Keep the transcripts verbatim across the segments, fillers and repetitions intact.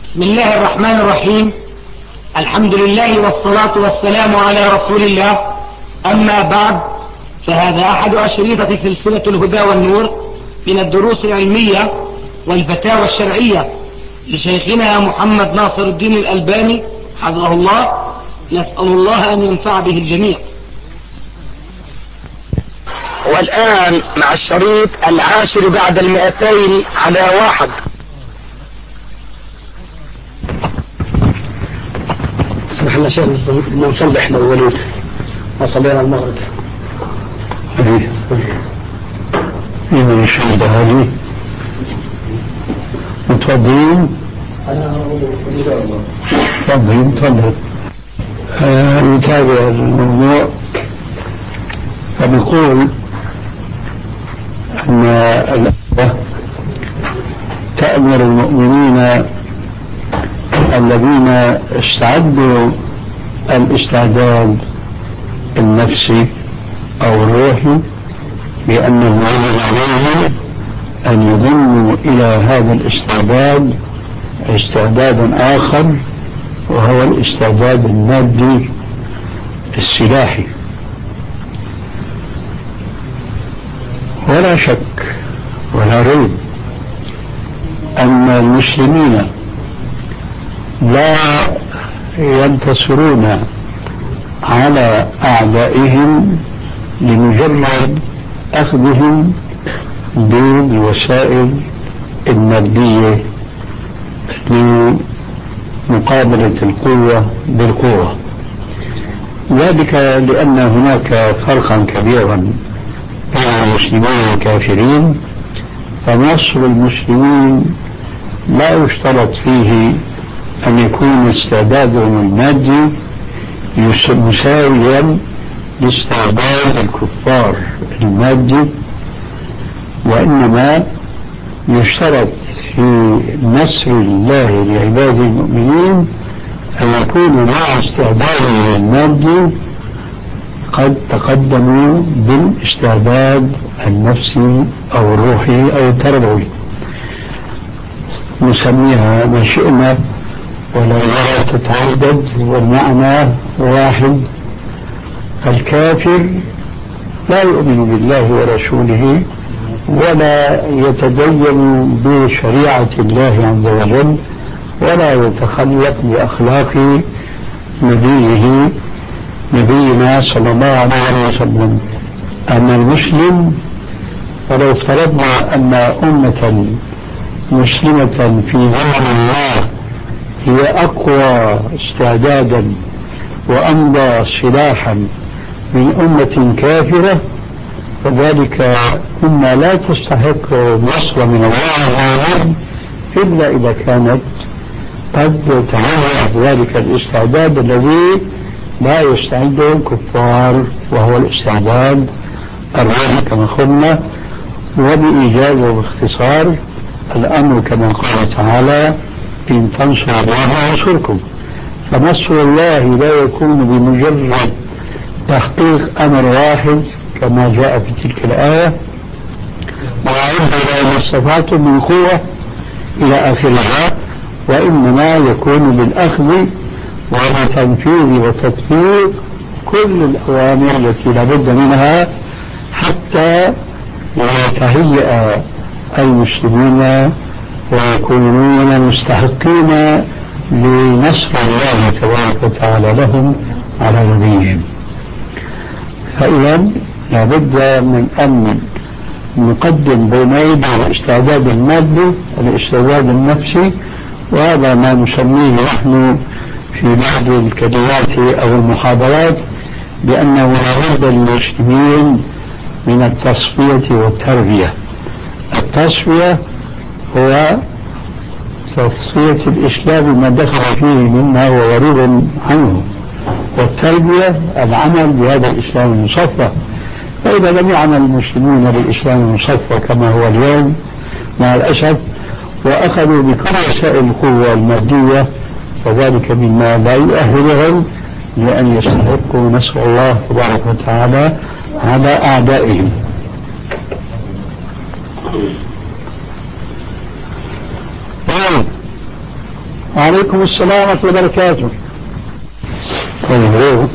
بسم الله الرحمن الرحيم. الحمد لله والصلاة والسلام على رسول الله. أما بعد، فهذا أحد أشريطة سلسلة الهدى والنور من الدروس العلمية والفتاوى الشرعية لشيخنا محمد ناصر الدين الألباني حفظه الله. نسأل الله أن ينفع به الجميع. والآن مع الشريط العاشر بعد المئتين على واحد. اسمح لنا شيخ نصلي احنا الوليد وصلينا المغرب. ايه ايه الشهادة هذه متفضلين؟ تفضلين تفضل. آه نتابع الموضوع. فنقول أن الآية تأمر المؤمنين الذين استعدوا الاستعداد النفسي أو الروحي بأنه يجب عليهم أن يضموا إلى هذا الاستعداد استعدادا آخر، وهو الاستعداد المادي السلاحي. ولا شك ولا ريب أن المسلمين لا ينتصرون على أعدائهم لمجرد أخذهم بالوسائل المادية لمقابلة القوة بالقوة. ذلك لأن هناك فرقا كبيرا بين المسلمين والكافرين. فنصر المسلمين لا يشترط فيه أن يكون استعدادهم المادي مساويا لاستعداد الكفار المادي، وإنما يشترط في نصر الله لعباده المؤمنين أن يكونوا مع استعدادهم المادي قد تقدموا بالاستعداد النفسي أو الروحي أو التربوي، نسميها ما شئنا ولا تتعدد، والمعنى واحد. الكافر لا يؤمن بالله ورسوله ولا يتدين بشريعة الله عز وجل ولا يتخلق بأخلاق نبيه نبينا صلى الله عليه وسلم. أما المسلم فلو افترضنا أن أمة مسلمة في زمن الله هي أقوى استعدادا وأمضى سلاحا من أمة كافرة، فذلك مما لا تستحق النصر من الله عز وجل إلا إذا كانت قد تعرض ذلك الاستعداد الذي لا يستعده الكفار، وهو الاستعداد الروحي كما قلنا. وبإيجاز واختصار الأمر كما قال تعالى: إن تنصروا الله ينصركم. فنصر الله لا يكون بمجرد تحقيق أمر واحد كما جاء في تلك الآية: وأعدوا ما استطعتم من قوة إلى آخرها، وإنما يكون بالأخذ وبتنفيذ وتطبيق كل الأوامر التي لابد منها حتى يتهيأ المسلمين ويكونون مستحقين لنصر الله تبارك وتعالى لهم على نبيهم. فإذا لابد من أن نقدم بين يدي الاستعداد المادي والاستعداد النفسي، وهذا ما نسميه نحن في بعض الكلمات أو المحاضرات بأنه لابد للمسلمين من التصفية والتربية. التصفية هو تصفية الإسلام ما دخل فيه مما هو غريب عنه، والتربية العمل بهذا الإسلام المصفى. فإذا لم يعمل المسلمون بالإسلام المصفى كما هو اليوم مع الأسف، وأخذوا بكل وسائل القوة المادية، فذلك مما لا يؤهلهم لأن يستحقوا نصر الله تبارك وتعالى على أعدائهم. وعليكم السلام ورحمة الله وبركاته. طيب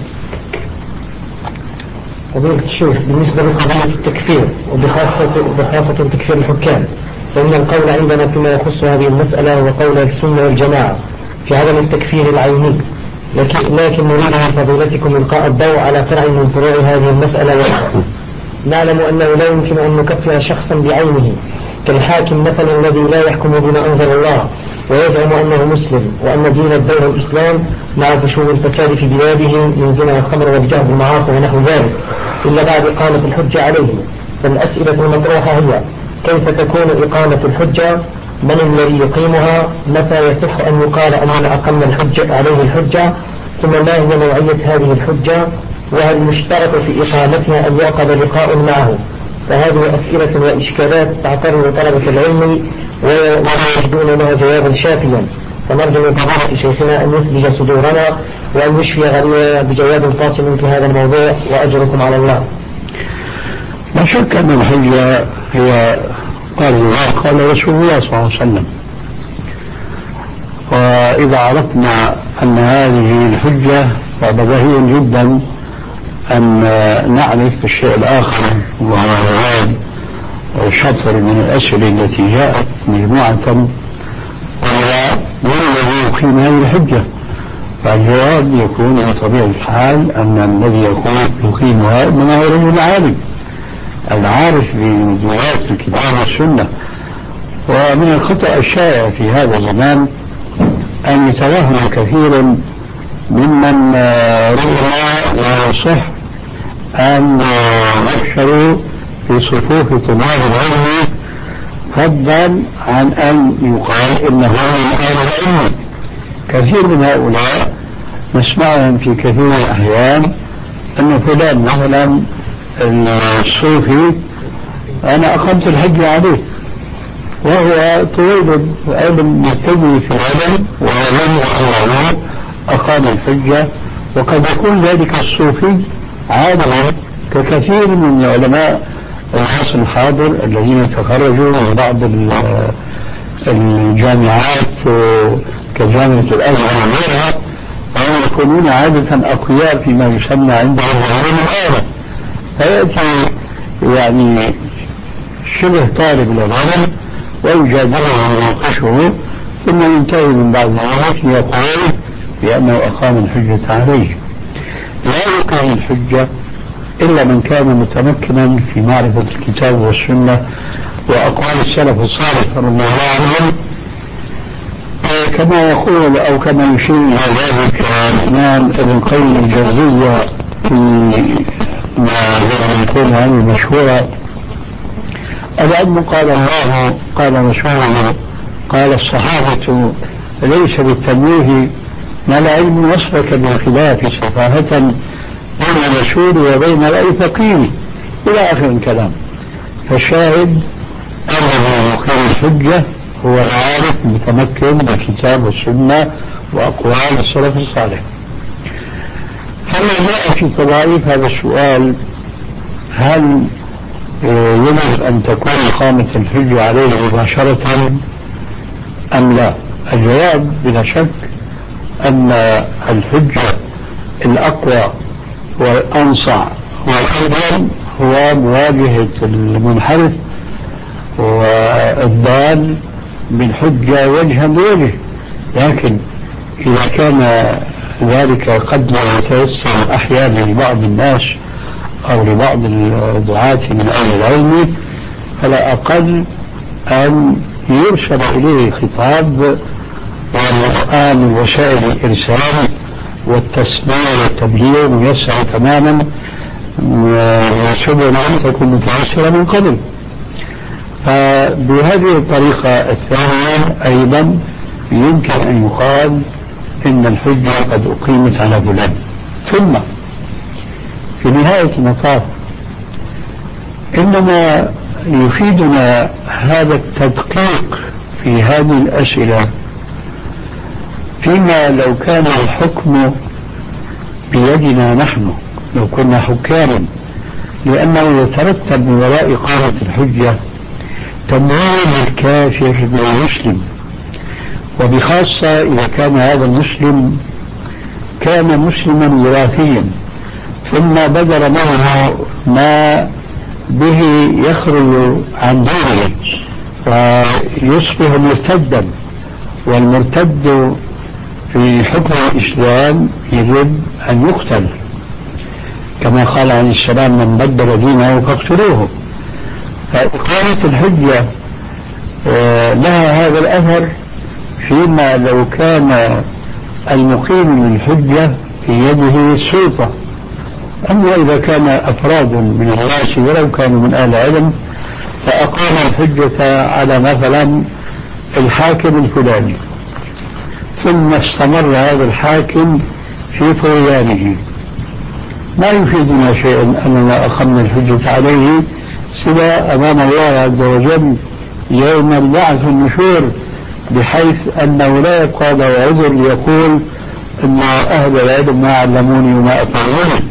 فضيلة الشيخ، بالنسبة لقضية التكفير وبخاصة بخاصة تكفير الحكام، فإن القول عندنا فيما يخص هذه المسألة هو قول السنة والجماعة في عدم التكفير العيني، لكن, لكن نريد من فضيلتكم إلقاء الضوء على فرع من فروع هذه المسألة وحده. نعلم أنه لا يمكن أن نكفر شخصا بعينه كالحاكم مثلا الذي لا يحكم بما أنزل الله ويزعم أنه مسلم وأن دين الدولة الإسلام مع فشو الفساد في بلاده من زنا الخمر والجهل بالمعاصي ونحو ذلك إلا بعد إقامة الحجة عليه. فالأسئلة المطروحة هي: كيف تكون إقامة الحجة؟ من الذي يقيمها؟ متى يصح أن يقال أننا أقمنا الحجة عليه الحجة؟ ثم ما هي نوعية هذه الحجة؟ وهل يشترط في إقامتها أن يعقد لقاء معه؟ فهذه أسئلة وإشكالات تعترض طلبة العلم ولا يجدون لها جوابا شافيا، فنرجو من فضيلة شيخنا أن يثلج صدورنا وأن يشفي غريبنا بجواب فاصل في هذا الموضوع، وأجركم على الله. لا شك أن الحجة هي قال الله قال رسول الله صلى الله عليه وسلم، وإذا عرفنا أن هذه الحجة فبديهي جدا أن نعرف الشيء الآخر، وهو شطر من الأسئلة التي جاءت مجموعة، وهو من الذي يقيم هذه الحجة؟ فالجواب يكون بطبيعة الحال أن الذي يقيمها إنما هو رجل عالم العارف بدلالات الكتاب والسنة. ومن الخطأ الشائع في هذا الزمان أن يتوهم كثير ممن ربما لا يصح أن يحشروا في صفوف طلاب العلم فضلا عن أن يقال إنه من أهل العلم. كثير من هؤلاء نسمعهم في كثير من الأحيان أن فلان مثلا الصوفي أنا أقمت الحج عليه، وهو طويل علم مبتدئ في العلم وعلم الله أقام الحجة. وقد يكون ذلك الصوفي عالما ككثير من العلماء العصر الحاضر الذين تخرجوا من بعض الجامعات كجامعة الأزهر وغيرها، وهم يكونون عادة أقوياء فيما يسمى عندهم العلم الآلة، فيأتي يعني شبه طالب للعلم ويجادله ويناقشه ثم ينتهي من بعد ذلك يقول بأنه أقام الحجة عليه. لا يقام الحجة إلا من كان متمكنا في معرفة الكتاب والسنة وأقوال السلف الصالح رضي الله عنهم، كما يقول أو كما يشير إلى ذلك الإمام ابن القيم الجوزية في ما يكون هذه المشهورة: العلم قال الله قال رسوله قال الصحابة ليس بالتمويه ما العلم وصفك بالخلاف سفاهة بين الرسول وبين رأي فقيه إلى آخر الكلام. فالشاهد أنه يقيم الحجة هو العارف المتمكن بالكتاب والسنة وأقوال السلف الصالح. فما جاء في تضعيف هذا السؤال: هل يجب أن تكون إقامة الحجة عليه مباشرة أم لا؟ الجواب بلا شك أن الحجة الأقوى والأنصع والأفضل هو مواجهة المنحرف والضال بالحجة وجها لوجه. لكن إذا كان ذلك قد لا يتيسر أحيانا لبعض الناس أو لبعض الدعاة من أهل العلم، فلا أقل أن يرسل إليه خطاب والآن وسائل الإرسال والتسميع والتبليغ ميسر تماما وسبل أن تكون متيسرة من قبل. فبهذه الطريقة الثانية أيضا يمكن أن يقال إن الحجة قد أقيمت على فلان. ثم في نهاية المطاف إنما يفيدنا هذا التدقيق في هذه الأسئلة فيما لو كان الحكم بيدنا نحن، لو كنا حكاما، لأنه يترتب من وراء إقامة الحجة تمويل الكافر بالمسلم وبخاصة إذا كان هذا المسلم كان مسلما وراثيا ثم بدر معه ما به يخرج عن دينه ويصبح مرتدا، والمرتد في حكم الإسلام يجب أن يقتل، كما قال عليه السلام: من بدل دينه فاقتلوه. فإقامة الحجة لها هذا الأثر فيما لو كان المقيم للحجة في يده السلطة. أما إذا كان أفراد من الناس ولو كانوا من أهل العلم فأقام الحجة على مثلا الحاكم الفلاني، ثم استمر هذا الحاكم في طغيانه، ما يفيدنا شيئا أننا أقمنا الحجة عليه سوى أمام الله عز وجل يوم البعث والنشور، بحيث أنه لا يبقى له عذر ليقول أن أهل العلم ما علموني وما أطاعوني.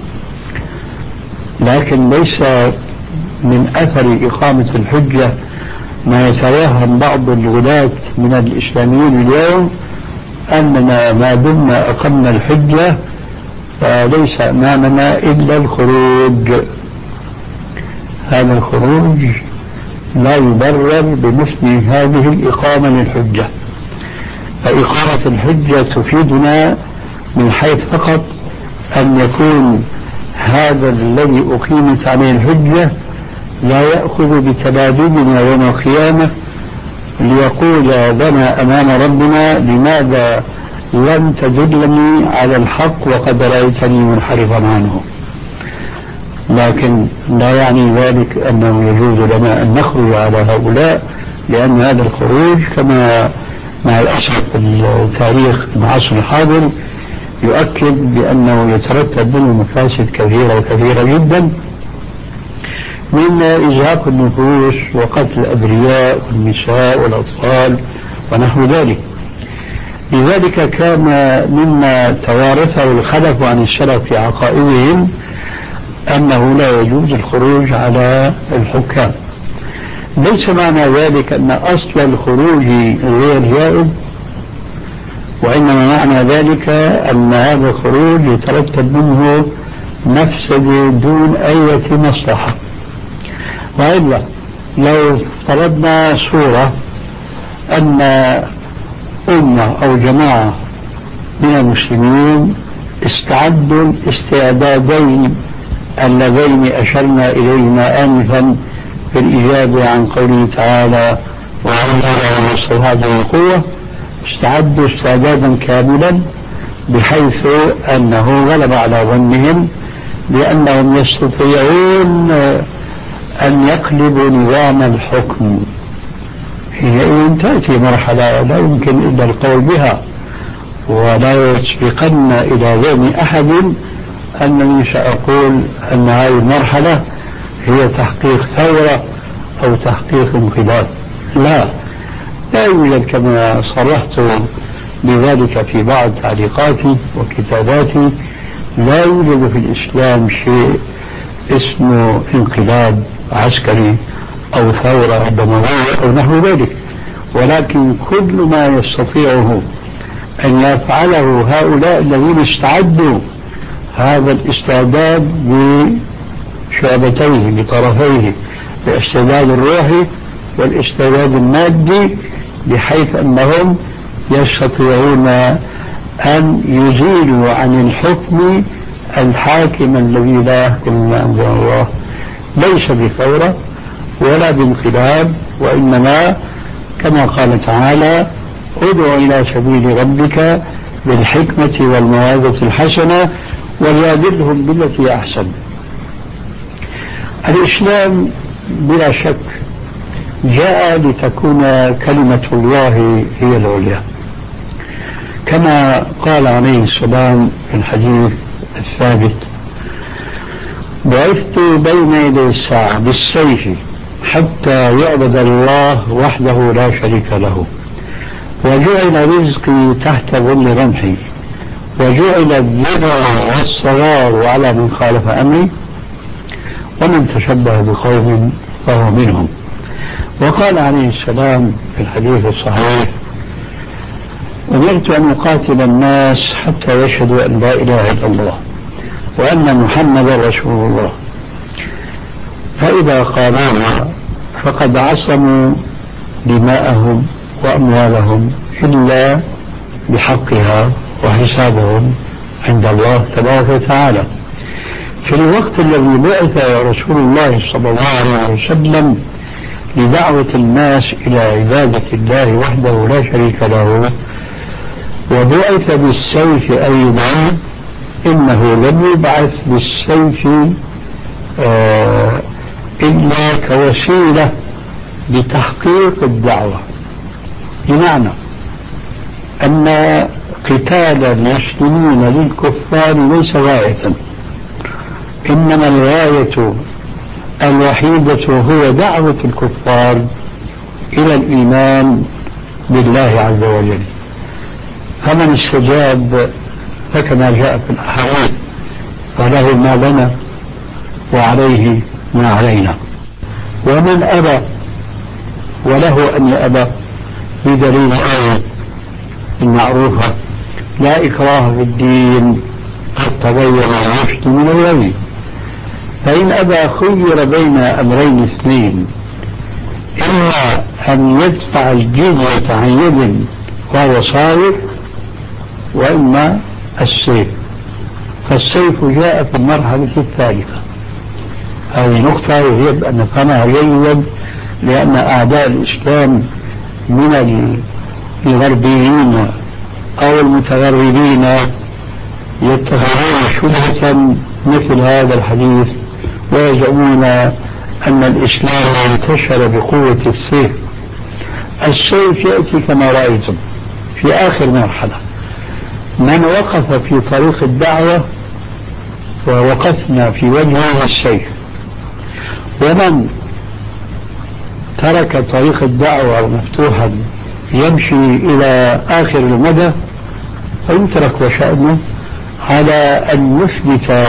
لكن ليس من أثر إقامة الحجة ما يتوهم بعض الغلاة من الإسلاميين اليوم أننا ما دمنا أقمنا الحجة فليس أمامنا إلا الخروج. هذا الخروج لا يبرر بمثل هذه الإقامة للحجة. فإقامة الحجة تفيدنا من حيث فقط أن يكون هذا الذي أقيمت عليه الحجة لا يأخذ بتبادلنا يوم القيامة ليقول لنا أمام ربنا: لماذا لم تدلني على الحق وقد رأيتني منحرفا عنه؟ لكن لا يعني ذلك أنه يجوز لنا أن نخرج على هؤلاء، لأن هذا الخروج كما مع الأسف التاريخ العصر الحاضر يؤكد بأنه يترتب منه مفاسد كثيرة وكثيرة جدا، من إزهاق النفوس وقتل الأبرياء والنساء والأطفال ونحو ذلك. لذلك كان مما توارثه الخلف عن السلف في عقائدهم أنه لا يجوز الخروج على الحكام. ليس معنى ذلك أن أصل الخروج غير جائز، وإنما معنى ذلك أن هذا الخروج يترتب منه مفسدة دون أي مصلحة. وإلا لو افترضنا صورة أن أمة أو جماعة من المسلمين استعدوا الاستعدادين اللذين أشرنا إليهما آنفا في الإجابة عن قوله تعالى: وعلى المصطفى بالقوة، استعدوا استعدادا كاملا بحيث أنه غلب على ظنهم لأنهم يستطيعون أن يقلبوا نظام الحكم. حينئذ تأتي مرحلة لا يمكن إلا القول بها، ولا يسبقن إلى ذهن أحد أنني سأقول أن هذه المرحلة هي تحقيق ثورة أو تحقيق انقلاب. لا لا يوجد كما صرحت بذلك في بعض تعليقاتي وكتاباتي، لا يوجد في الإسلام شيء اسمه انقلاب عسكري أو ثورة دموية أو نحو ذلك، ولكن كل ما يستطيعه أن يفعله هؤلاء الذين استعدوا هذا الاستعداد بشعبتيه بطرفيه، الاستعداد الروحي والاستعداد المادي، بحيث أنهم يستطيعون أن يزيلوا عن الحكم الحاكم الذي لا يحكم ما أنزل الله، ليس بثورة ولا بانقلاب، وإنما كما قال تعالى: ادع إلى سبيل ربك بالحكمة والموعظة الحسنة وجادلهم بالتي أحسن. الإسلام بلا شك جاء لتكون كلمة الله هي العليا، كما قال عليه السلام في الحديث الثابت: بعثت بين يدي الساعة بالسيف حتى يعبد الله وحده لا شريك له، وجعل رزقي تحت ظل رمحي، وجعل الذرة والصغار على من خالف أمري، ومن تشبه بقوم فهو منهم. وقال عليه السلام في الحديث الصحيح: أمرت أن أقاتل الناس حتى يشهدوا أن لا إله إلا الله وأن محمدا رسول الله، فإذا قالوها فقد عصموا دماءهم وأموالهم إلا بحقها وحسابهم عند الله تبارك وتعالى. في الوقت الذي بعث رسول الله صلى الله عليه وسلم لدعوة الناس إلى عبادة الله وحده لا شريك له وبعث بالسيف أيضا، إنه لم يبعث بالسيف آه إلا كوسيلة لتحقيق الدعوة، بمعنى أن قتال المسلمين للكفار ليس غاية، إنما الغاية الوحيدة هو دعوة الكفار إلى الإيمان بالله عز وجل. فمن استجاب فكما جاء في الأحاديث فله ما لنا وعليه ما علينا، ومن أبى وله أن يأبى بدليل آية المعروفة لا إكراه في الدين قد تبين الرشد من الغي. فإن أبى خير بين أمرين اثنين، إما أن يدفع الجزية عن يد وهو صادق، وإما السيف، فالسيف جاء في المرحلة الثالثة. هذه نقطة يجب أن نفهمها جيدا، لأن أعداء الإسلام من الغربيين أو المتغربين يتخذون شبهة مثل هذا الحديث ويزعمون أن الإسلام انتشر بقوة السيف. السيف يأتي كما رأيتم في آخر مرحلة. من وقف في طريق الدعوة ووقفنا في وجهه السيف، ومن ترك طريق الدعوة مفتوحا يمشي إلى آخر المدى فيترك وشأنه على أن يثبت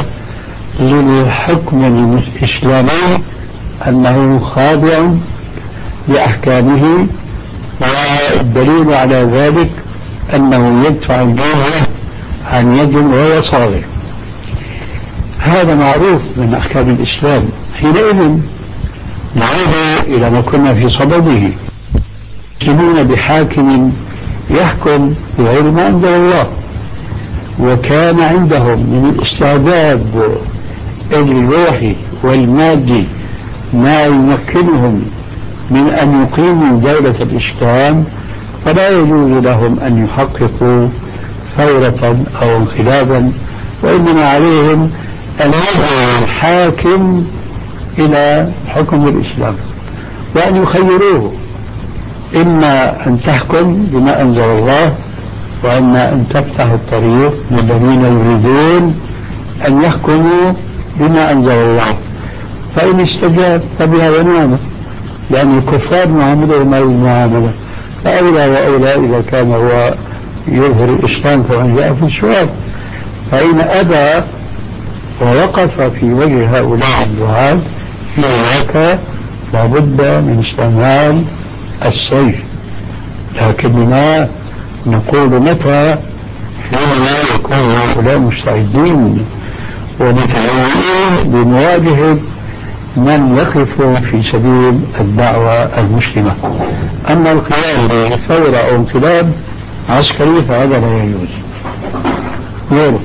للحكم الإسلامي أنه خاضع بأحكامه، والدليل على ذلك أنه يدفع الجزية عن يد وهو صاغر. هذا معروف من أحكام الإسلام. حينئذ نعود إلى ما كنا في صدده، يسلمون بحاكم يحكم بغير ما أنزل الله، وكان عندهم من الاستعداد الروحي والمادي ما يمكنهم من أن يقيموا دولة الإسلام، فلا يجوز لهم أن يحققوا ثورة أو انقلابا، وإنما عليهم أن يدعوا الحاكم إلى حكم الإسلام وأن يخيروه، إما أن تحكم بما أنزل الله، وإما أن تفتح الطريق للذين يريدون أن يحكموا بما أنزل الله. فإن استجاب فبها ونعمة، لأن الكفار معاملهم ما المعاملة، فأولى وأولى إذا كان هو يظهر الإسلام فمن جاء في السؤال. فإن أبى ووقف في وجه هؤلاء الدعاة فهناك لابد من استعمال السيف، لكننا نقول متى حينما يكون هؤلاء مستعدين ومتعاونين بمواجهة من يقف في سبيل الدعوة المسلمة. أما القيام بثورة أو انقلاب عسكري فهذا لا يجوز. غيره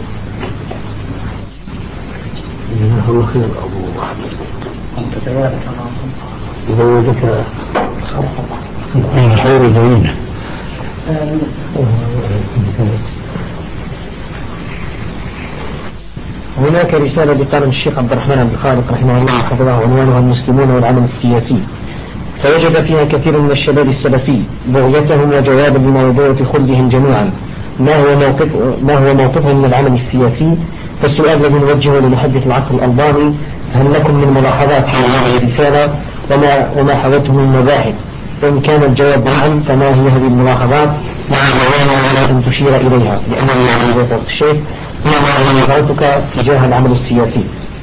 الله خير أبو محمد زوجك خير زوجنا. هناك رسالة بقلم الشيخ عبد الرحمن عبد الخالق رحمه الله حفظه عنوانها المسلمون والعمل السياسي، فوجد فيها كثير من الشباب السلفي بغيتهم وجوابا لموضوع خلدهم جميعا ما هو موقف ما هو موقفهم من العمل السياسي. فالسؤال الذي نوجهه لمحدث العصر الألباني: هل لكم من ملاحظات حول هذه الرسالة وما وما حوته من مباحث؟ وإن كان الجواب نعم فما هي هذه الملاحظات مع بيان أن تشير إليها، لأنه يعني زي فضل الشيخ ما نظرتك تجاه العمل السياسي؟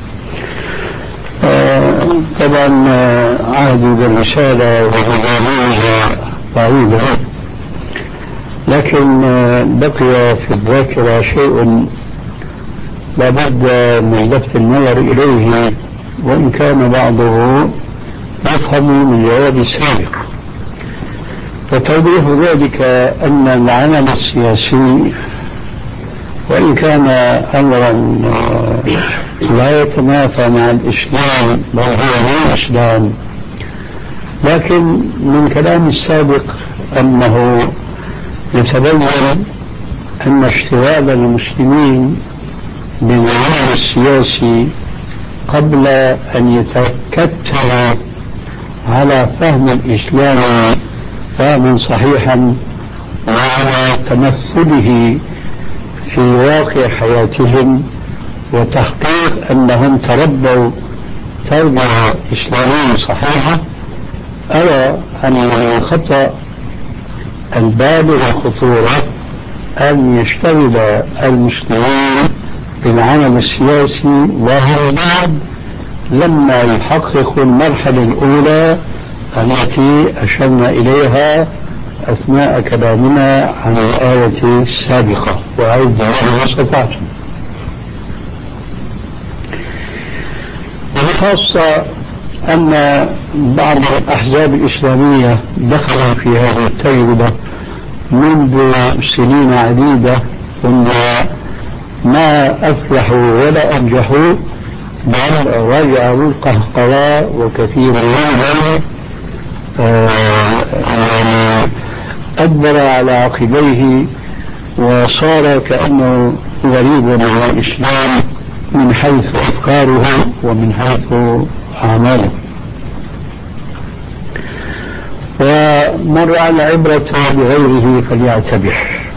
آه طبعا عهدي بالرسالة وبرنامجها بعيدة، لكن بقي في الذاكرة شيء لابد من لفت النظر إليه، وإن كان بعضه يفهم من الجواب السابق. وتوضيح ذلك أن العمل السياسي وإن كان أمرا لا يتنافى مع الإسلام بل هو من الإسلام، لكن من كلام السابق أنه يتبين أن اشتغال المسلمين بالعمل السياسي قبل أن يتكتلوا على فهم الإسلام فهما صحيحا وعلى تمثله في واقع حياتهم وتحقيق أنهم تربوا تربية إسلامية صحيحة، أرى أن الخطأ البالغ الخطورة أن يشتغل المسلمين بالعمل السياسي وهو بعد لما يحققوا المرحلة الأولى التي أشرنا إليها أثناء كلامنا عن الآية السابقة وأعد ما استطعتم. وبخاصة أن بعض الأحزاب الإسلامية دخلوا في هذه التجربة منذ سنين عديدة ثم ما أفلحوا ولا أنجحوا، بل رجعوا القهقراء وكثير منهم أدبر على عقبيه وصار كأنه غريب عن الإسلام من حيث أفكاره ومن حيث أعماله. ومن رأى العبرة بغيره فليعتبر.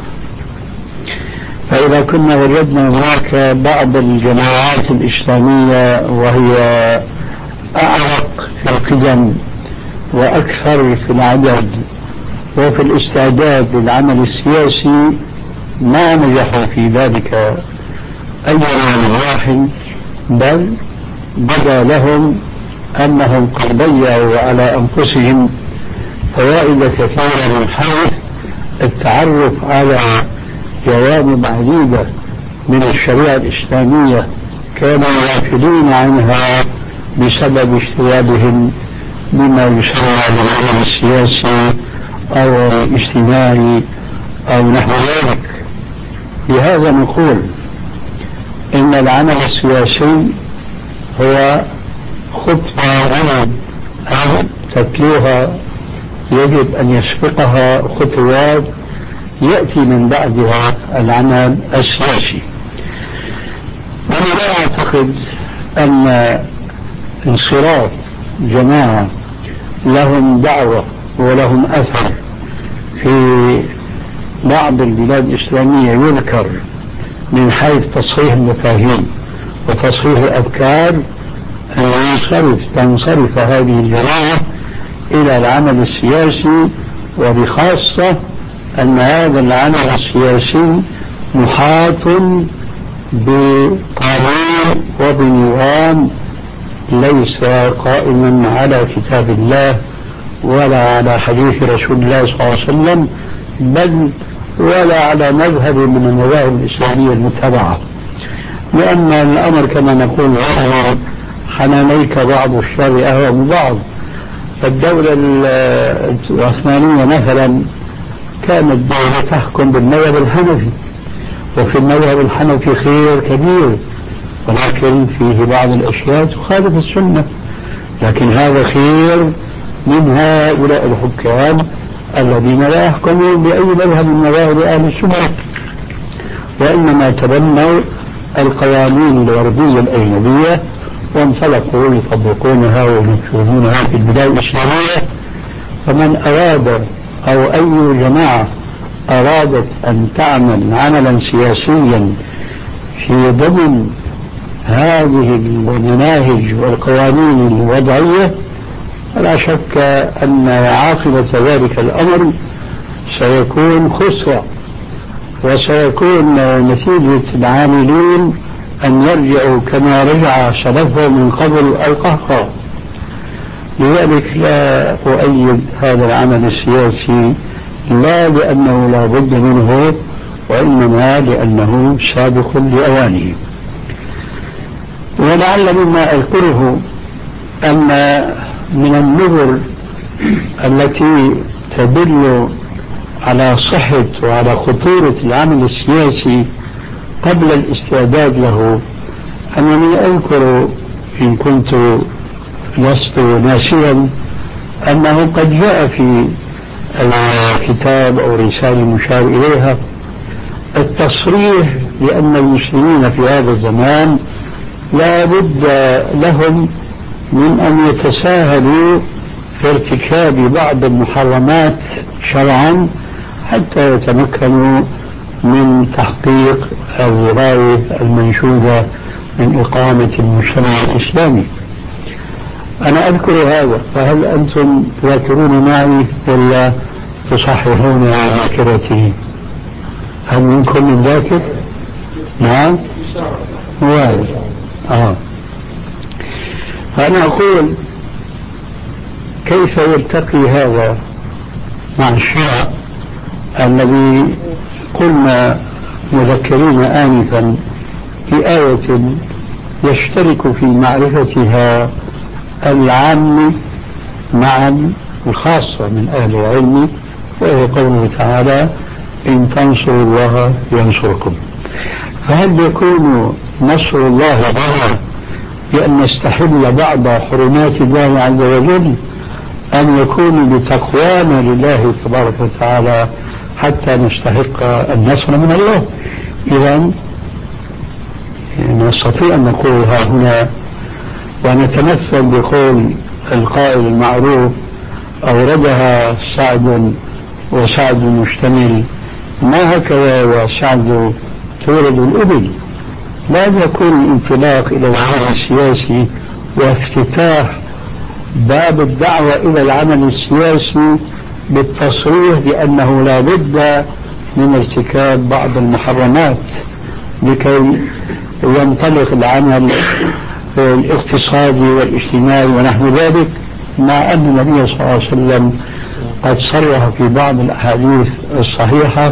فإذا كنا وجدنا هناك بعض الجماعات الإسلامية وهي أعرق في القدم وأكثر في العدد وفي الاستعداد للعمل السياسي ما نجحوا في ذلك أي نجاح، بل بدا لهم أنهم قد ضيعوا على أنفسهم فوائد كثيرة من حيث التعرف على جوانب عديدة من الشريعة الإسلامية كانوا غافلين عنها بسبب اشتغالهم بما يسمى بالعمل السياسي أو الاجتماعي أو نحو ذلك. لهذا نقول إن العمل السياسي هو خطوة غلط أو تتلوها يجب أن يسبقها خطوات يأتي من بعدها العمل السياسي. وأنا لا أعتقد أن انصراف جماعة لهم دعوة ولهم أثر في بعض البلاد الإسلامية يذكر من حيث تصحيح المفاهيم وتصحيح الأفكار أن ينصرف تنصرف هذه الجماعة إلى العمل السياسي، وبخاصة أن هذا العمل السياسي محاط بقانون وبنظام ليس قائما على كتاب الله ولا على حديث رسول الله صلى الله عليه وسلم، بل ولا على مذهب من المذاهب الإسلامية المتبعة. لأن الأمر كما نقول حنانيك بعض الشر أهوى بعض. فالدولة العثمانية مثلا كانت دولة تحكم بالمذهب الحنفي، وفي المذهب الحنفي خير كبير، ولكن فيه بعض الأشياء تخالف السنة، لكن هذا خير من هؤلاء الحكام الذين لا يحكمون بأي مذهب من مذاهب أهل السنة، وإنما تبنوا القوانين الغربية الأجنبية وانطلقوا يطبقونها وينفذونها في البلاد الإسلامية. فمن أراد أو أي جماعة أرادت أن تعمل عملا سياسيا في ضمن هذه المناهج والقوانين الوضعية فلا شك أن عاقبة ذلك الأمر سيكون خسرة، وسيكون نتيجة العاملين أن يرجعوا كما رجع سلفهم من قبل لا لأنه لا بد منه، وإنما لأنه سابق لأوانه. ولعل مما أذكره أن من النظر التي تدل على صحة وعلى خطورة العمل السياسي قبل الاستعداد له، أنني أذكر إن كنت لست ناسيا أنه قد جاء في الكتاب أو الرسالة المشار إليها التصريح بأن المسلمين في هذا الزمان لا بد لهم من أن يتساهلوا في ارتكاب بعض المحرمات شرعا حتى يتمكنوا من تحقيق الغاية المنشودة من إقامة المجتمع الإسلامي. أنا أذكر هذا، فهل أنتم تذاكرون معي ولا تصححون ذاكرتي؟ هل منكم من ذاكر؟ نعم؟ واحد. آه. فأنا أقول كيف يلتقي هذا مع الشرع الذي قلنا مذكرين آنفا بآية يشترك في معرفتها العام مع الخاصة من أهل العلم، وهو قوله تعالى إن تنصروا الله ينصركم. فهل يكون نصر الله لنا بأن نستحل بعض حرمات الله عز وجل، أم يكون بتقوانا لله تبارك وتعالى حتى نستحق النصر من الله؟ إذن نستطيع أن نقول ها هنا ونتمثل بقول القائل المعروف أوردها سعد وسعد مشتمل، ما هكذا وسعد تورد الإبل. لا يكون الانطلاق إلى العمل السياسي وافتتاح باب الدعوة إلى العمل السياسي بالتصريح بأنه لا بد من ارتكاب بعض المحرمات لكي ينطلق العمل الاقتصادي والاجتماعي ونحو ذلك، مع أن النبي صلى الله عليه وسلم قد صرح في بعض الأحاديث الصحيحة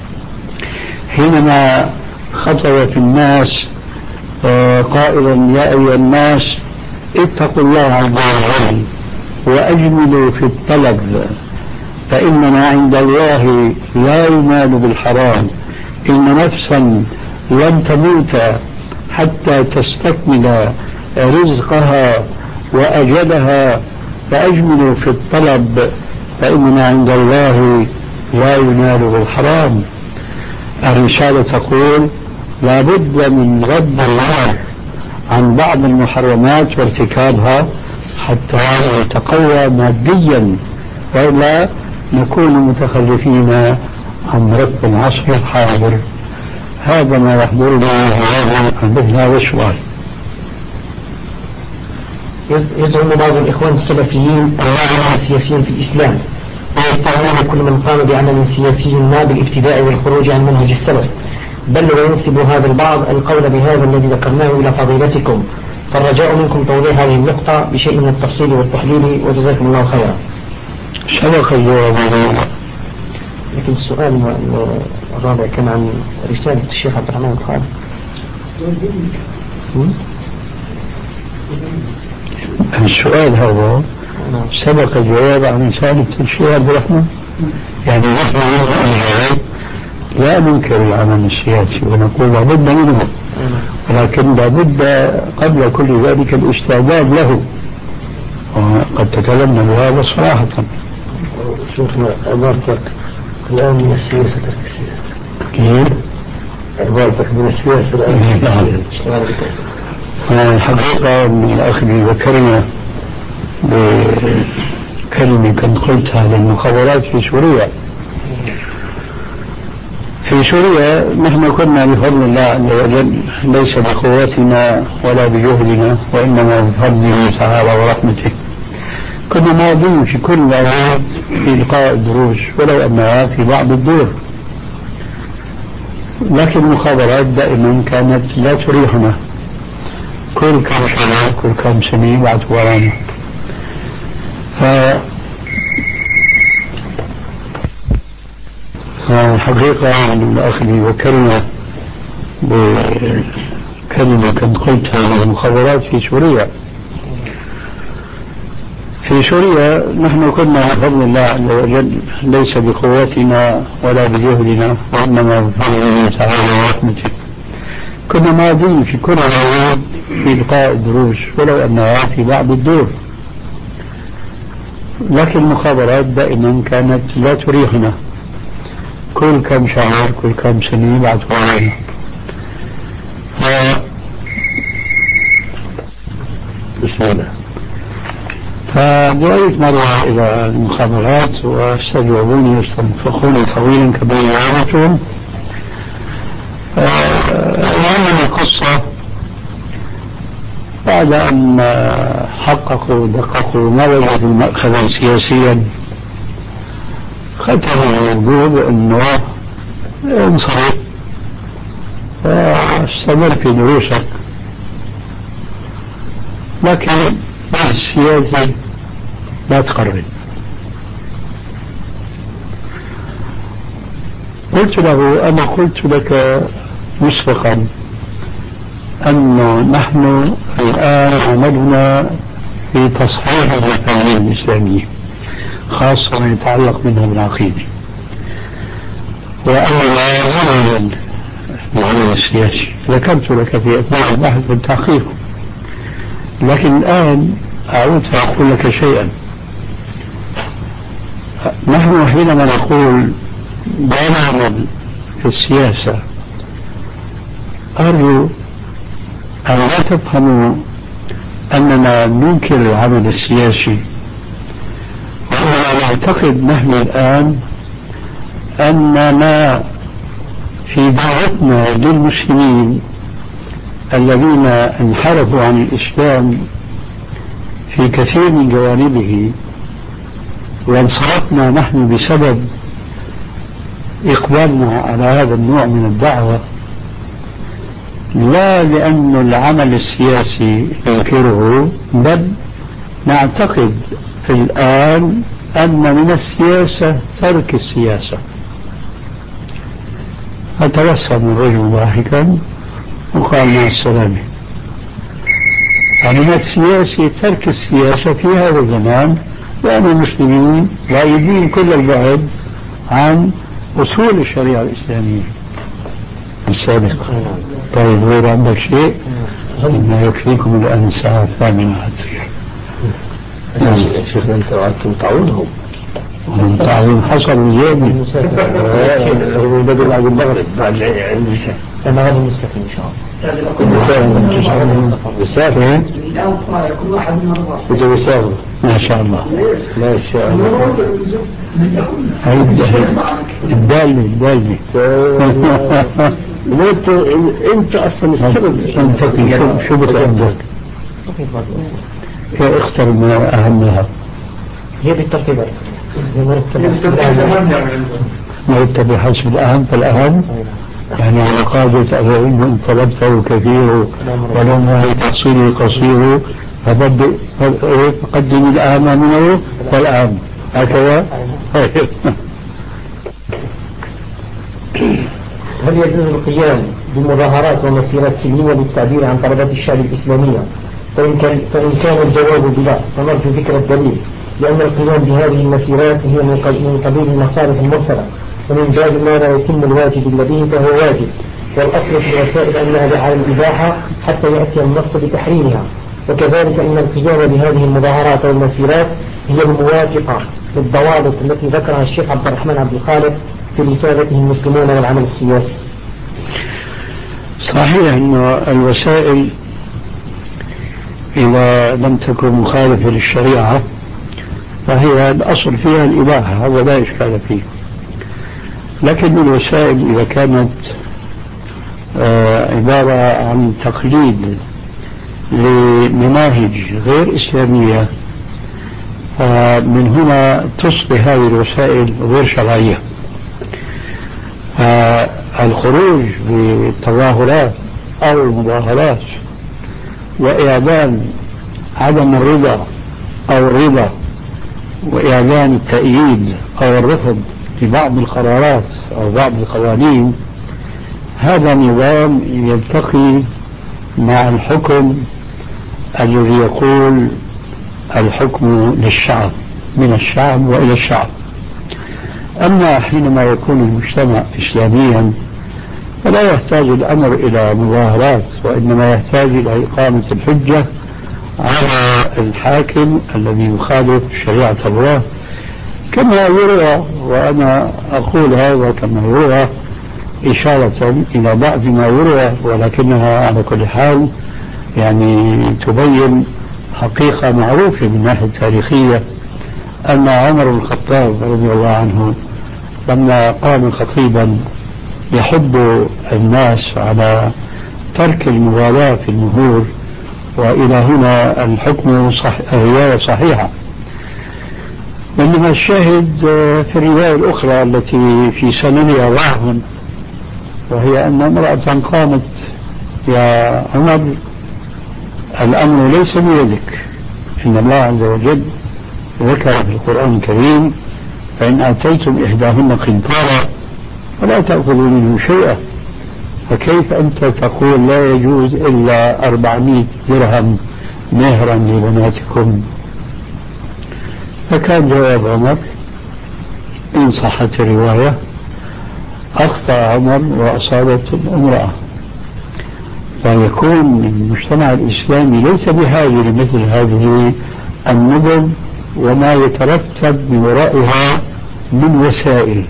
حينما خطب في الناس قائلا يا أيها الناس اتقوا الله عز وجل وأجملوا في الطلب فإن ما عند الله لا ينال بالحرام، إن نفسا لن تموت حتى تستكمل رزقها وأجلها، فأجملوا في الطلب فإن ما عند الله لا ينال بالحرام. الرسالة تقول لا بد من رد الله عن بعض المحرمات وارتكابها حتى نتقوى ماديا، وإلا نكون متخلفين عن رب العصر الحاضر. هذا ما يحضرنا عن هذا السؤال. يزعم بعض الإخوان السلفيين أنواع سياسيين في الإسلام، ويتهمون كل من قام بعمل سياسي ما بالابتداء والخروج عن منهج السلف، بل وينسب هذا البعض القول بهذا الذي ذكرناه إلى فضيلتكم، فالرجاء منكم توضيح هذه النقطة بشيء من التفصيل والتحليل، وجزاكم الله خيرا. سبق الجواب. لكن السؤال الرابع كان عن رسالة الشيخ عبد الرحمن الخالد. السؤال هذا سبق الجواب عن رسالة الشيخ عبد الرحمن. يعني نحن لا ننكر العمل السياسي ونقول لابد منه، ولكن لابد قبل كل ذلك الاستعداد له، وقد تكلمنا بهذا صراحة. شيخنا عبارتك الآن من السياسة ترك السياسة. كيف؟ عبارتك من السياسة الآن. نعم. الحقيقة أن الأخ ذكرنا بكلمة كنت قلتها للمخابرات في سوريا. في سوريا نحن كنا بفضل الله عز وجل ليس بقوتنا ولا بجهدنا، وإنما بفضله تعالى ورحمته، كنا ماضين في كل الأوقات في إلقاء الدروس ولو أنها في بعض الدور، لكن المخابرات دائما كانت لا تريحنا، كل كم سنة كل كم سنة يبعثوا ورانا. ف الحقيقة الأخ ذكرنا بكلمة كنت قلتها عن المخابرات في سوريا. في سوريا نحن كنا بفضل الله عز وجل ليس بقوتنا ولا بجهدنا وإنما بفضل الله تعالى ورحمته كنا ماضين في كل العروض في إلقاء الدروس ولو أنها في بعض الدور، لكن المخابرات دائما كانت لا تريحنا، كل كم شهر كل كم سنة يبعثوا علينا. ف... بسم الله. فجئت مرة إلى المخابرات واستجوبوني واستنفخوني طويلا كما يعرفون. وعمل القصة بعد أن حققوا دققوا ما وجدوا مأخذا سياسيا ختموا الوجود أنه انصرف واستمر في دروسك، لكن السياسة لا تقرب. قلت له أنا قلت لك مسبقا أنه نحن الآن عملنا في تصحيح المفاهيم الإسلامية خاصة ما يتعلق منها بالعقيدة، وأننا غير العمل السياسي ذكرت لك في أثناء البحث والتحقيق. لكن الآن أعود فأقول لك شيئا. نحن حينما نقول لا نعمل في السياسة أرجو أن لا تفهموا أننا ننكر العمل السياسي، وأننا نعتقد نحن الآن أننا في دعوتنا للمسلمين الذين انحرفوا عن الإسلام في كثير من جوانبه وانصرفنا نحن بسبب إقبالنا على هذا النوع من الدعوة، لا لأن العمل السياسي ننكره، بل نعتقد الآن أن من السياسة ترك السياسة. فتبسم الرجل ضاحكا وقال مع السلامة. من السياسة ترك السياسة في هذا الزمان، لأن المسلمين غايبين كل البعد عن أصول الشريعة الإسلامية السابقة. طيب غير عندك شيء؟ إنه يكفيكم الآن الساعة الثامنة هتصير. شيخ أنت وعدتم تعودهم هم تعود حصل اليوم هو بدل بعد المغرب بعد العشاء أنا هذا المستقيم إن شاء الله بالسافر كل واحد من أربعة كنت بالسافر ما شاء الله ما شاء الله الدالي الدالي انت اصلا السبب انت شو بتعمل اختر ما اهمها هي بالترتيبات مرتب حسب الاهم فالاهم، يعني على قاعدة أفإن إن طلبته كثير ولو ما تحصيله قصير فقدم الأهم منه فالأهم هكذا. هل يجوز القيام بمظاهرات ومسيرات سلمية للتعبير عن طلبات الشعب الإسلامية؟ فإن كان, فإن كان الجواب بلا فنرجو ذكر الدليل، لأن القيام بهذه المسيرات هي من قبيل المصارف المرسلة، ومن باب ما لا يتم الواجب الذي فهو واجب، والأصل في الوسائل أنها على الإباحة حتى يأتي النص بتحريمها. وكذلك أن القيام بهذه المظاهرات والمسيرات هي الموافقة للضوابط التي ذكرها الشيخ عبد الرحمن عبد الخالق في رسالته المسلمون والعمل السياسي. صحيح أن الوسائل إذا لم تكن مخالفة للشريعة فهي الأصل فيها الإباحة، هذا لا إشكال فيه. لكن الوسائل إذا كانت آه عبارة عن تقليد لمناهج غير إسلامية، فمن هنا تصبح هذه الوسائل غير شرعية. الخروج بالتظاهرات أو المظاهرات وإعلان عدم الرضا أو الرضا وإعلان التأييد أو الرفض في بعض القرارات أو بعض القوانين، هذا نظام يلتقي مع الحكم الذي يقول الحكم للشعب، من الشعب وإلى الشعب. أما حينما يكون المجتمع إسلاميا فلا يحتاج الأمر إلى مظاهرات، وإنما يحتاج إلى إقامة الحجة على الحاكم الذي يخالف شريعة الله، كما يروى، وأنا أقول هذا كما يروى إشارة إلى بعض ما يروى، ولكنها على كل حال يعني تبين حقيقة معروفة من الناحية التاريخية، أن عمر بن الخطاب رضي الله عنه لما قام خطيبا يحض الناس على ترك المغالاة في المهور، وإلى هنا الحكم صح... الرواية صحيحة. بينما الشاهد في الرواية الأخرى التي في سندها ضعف، وهي أن امرأة قامت: يا عمر، الأمر ليس بيدك، إن الله عز وجل ذكر في القرآن الكريم: فإن آتيتم إحداهن قنطارا فلا تأخذوا منه شيئا، فكيف أنت تقول لا يجوز إلا أربعمائة درهم مهرا لبناتكم؟ فكان جواب عمر إن صحت الرواية: أخطأ عمر وأصابت الامرأة. فيكون المجتمع الإسلامي ليس بحاجة لمثل هذه النظم وما يترتب من ورائها من وسائل.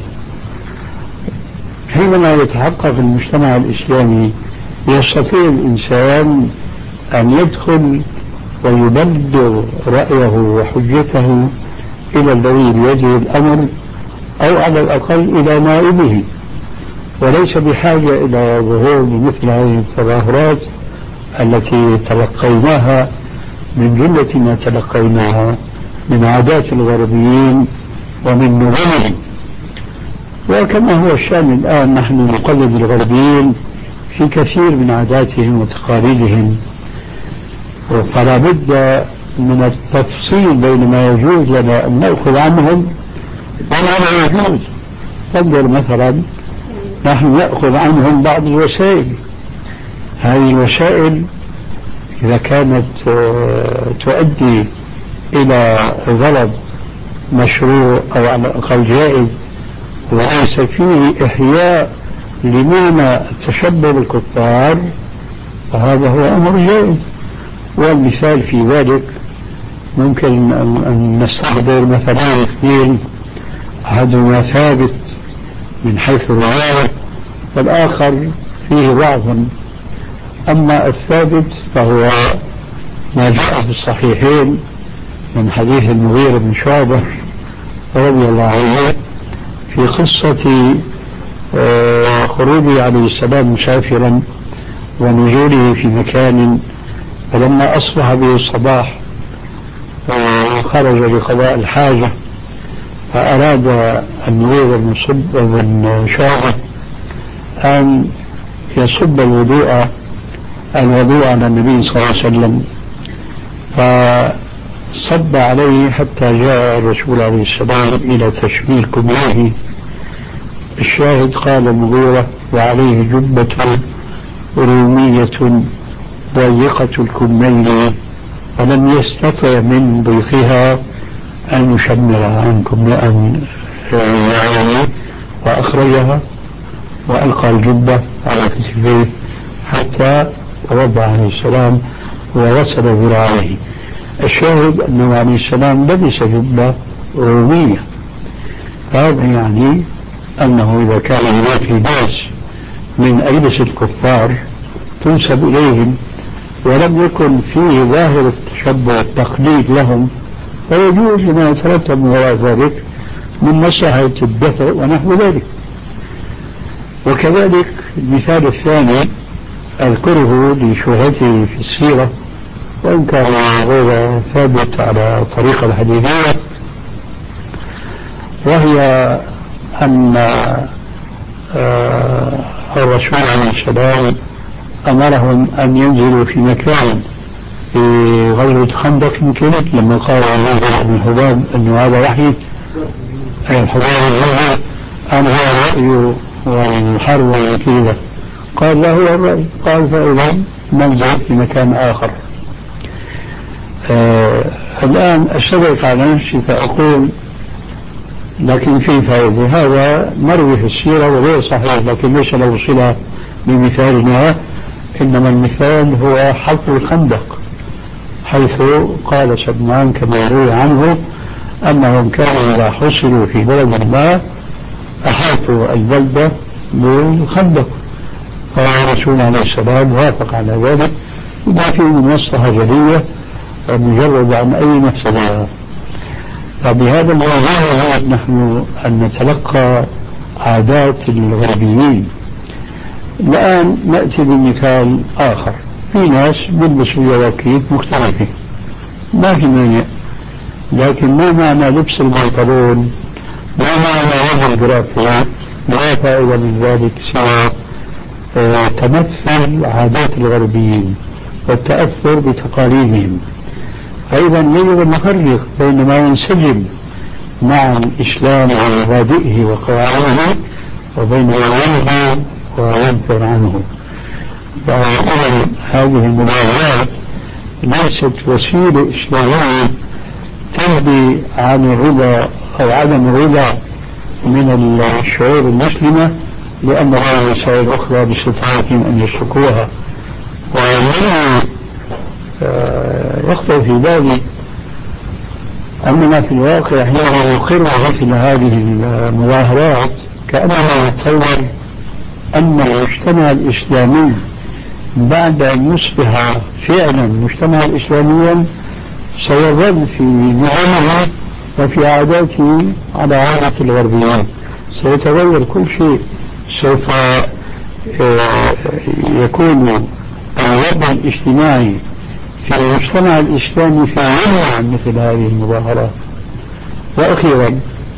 حينما يتحقق المجتمع الإسلامي يستطيع الإنسان أن يدخل ويبلغ رأيه وحجته إلى الذي بيده الأمر، أو على الأقل إلى نائبه، وليس بحاجة إلى ظهور مثل هذه التظاهرات التي تلقيناها من جملة ما تلقيناها من عادات الغربيين ومن نظامهم. وكما هو الشأن الآن، نحن نقلد الغربيين في كثير من عاداتهم وتقاليدهم، فلا بد من التفصيل بين ما يجوز لنا أن نأخذ عنهم وما لا يجوز. تنظر مثلا نحن نأخذ عنهم بعض الوسائل، هذه الوسائل إذا كانت تؤدي إلى غرض مشروع أو على الأقل جائز وليس فيه إحياء لمعنى التشبه بالكفار، فهذا هو أمر جائز. والمثال في ذلك ممكن أن نستحضر مثلا اثنين، أحدهما ثابت من حيث الرواية والآخر فيه ضعف. أما الثابت فهو ما جاء في الصحيحين من حديث المغيرة بن شعبة رضي الله عنه في قصة خروجه عليه السلام مسافرا ونزوله في مكان، فلما أصبح به الصباح خرج لقضاء الحاجة، فأراد المغيرة بن شعبة أن يصب الوضوء الوضوء على النبي صلى الله عليه وسلم، فصب عليه حتى جاء الرسول عليه السلام إلى تشميل كبره. الشاهد قال المغيرة: وعليه جبة رومية ضيقة الكمين، فلم يستطع من ضيقها أن يشملها عنكم أن يعني، وأخرجها وألقى الجبة على كتفيه حتى توضأ عليه السلام وغسل ذراعيه. الشاهد أنه عليه السلام لبس جبة رومية، هذا يعني أنه إذا كان هناك لباس من ألبسة الكفار تنسب إليهم ولم يكن فيه ظاهر التشبه والتقليد لهم، فيجوز لما يترتب من وراء ذلك من مصلحة الدفع ونحو ذلك. وكذلك المثال الثاني أذكره لشهرته في السيرة وإن كان غير ثابت على طريقة الحديثية، وهي أن الرسول عليه السلام أمرهم أن ينزلوا في مكان في غزوة خندق يمكن، لما قال الله بن حباب أنه هذا وحي، أي الحباب أم هو الرأي والحرب والوكيلة؟ قال لا، هو الرأي. قال فإذا ننزل في مكان آخر. آه الآن أشتبك على نفسي فأقول لكن في فائدة، هذا مروي في السيرة وغير صحيح، لكن ليس له صلة بمثالنا، إنما المثال هو حفر الخندق، حيث قال سلمان كما روي عنه أنهم كانوا إذا حصلوا في بلد ما أحاطوا البلدة بالخندق، فالرسول عليه السلام وافق على ذلك، وما فيه من مصلحة جلية مجرد عن أي مفسدة. فبهذا الموضوع نحن أن نتلقى عادات الغربيين. الآن نأتي بمثال آخر، في ناس بيلبسوا جواكيت مختلفة ما في مانع، لكن ما معنى لبس البنطلون؟ ما معنى وضع الجرافات؟ لا فائدة من ذلك سوى اه تمثل عادات الغربيين والتأثر بتقاليدهم. فإذا يجب أن نفرق بين ما ينسجم مع الإسلام ومبادئه وقواعده وبين ما ينهى وينفر عنه. فأولا هذه المبادرات ليست وسيلة إسلامية تنبي عن الرضا أو عدم الرضا من الشعوب المسلمة لأن لها وسائل أخرى باستطاعتهم أن يسلكوها. ومن يخطر في بالي أننا في الواقع حين نقر مثل هذه المظاهرات كأننا نتصور أن المجتمع الإسلامي بعد أن يصبح فعلا مجتمعا إسلاميا سيظل في نظامه وفي عاداته على عادة الغربيين، سيتغير كل شيء، سوف يكون الوضع الاجتماعي في المجتمع الإسلامي في منع عن مثل هذه المظاهرات. وأخيرا،